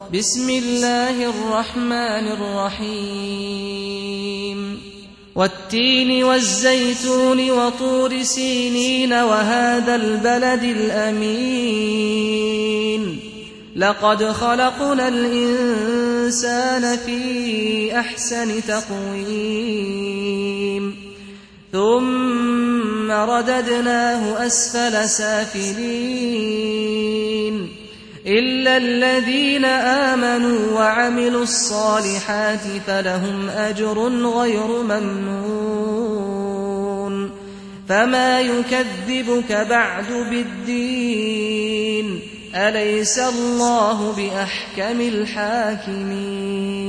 بسم الله الرحمن الرحيم والتين والزيتون وطور سينين وهذا البلد الأمين لقد خلقنا الإنسان في أحسن تقويم ثم رددناه أسفل سافلين إلا الذين آمنوا وعملوا الصالحات فلهم أجر غير ممنون فما يكذبك بعد بالدين أليس الله بأحكم الحاكمين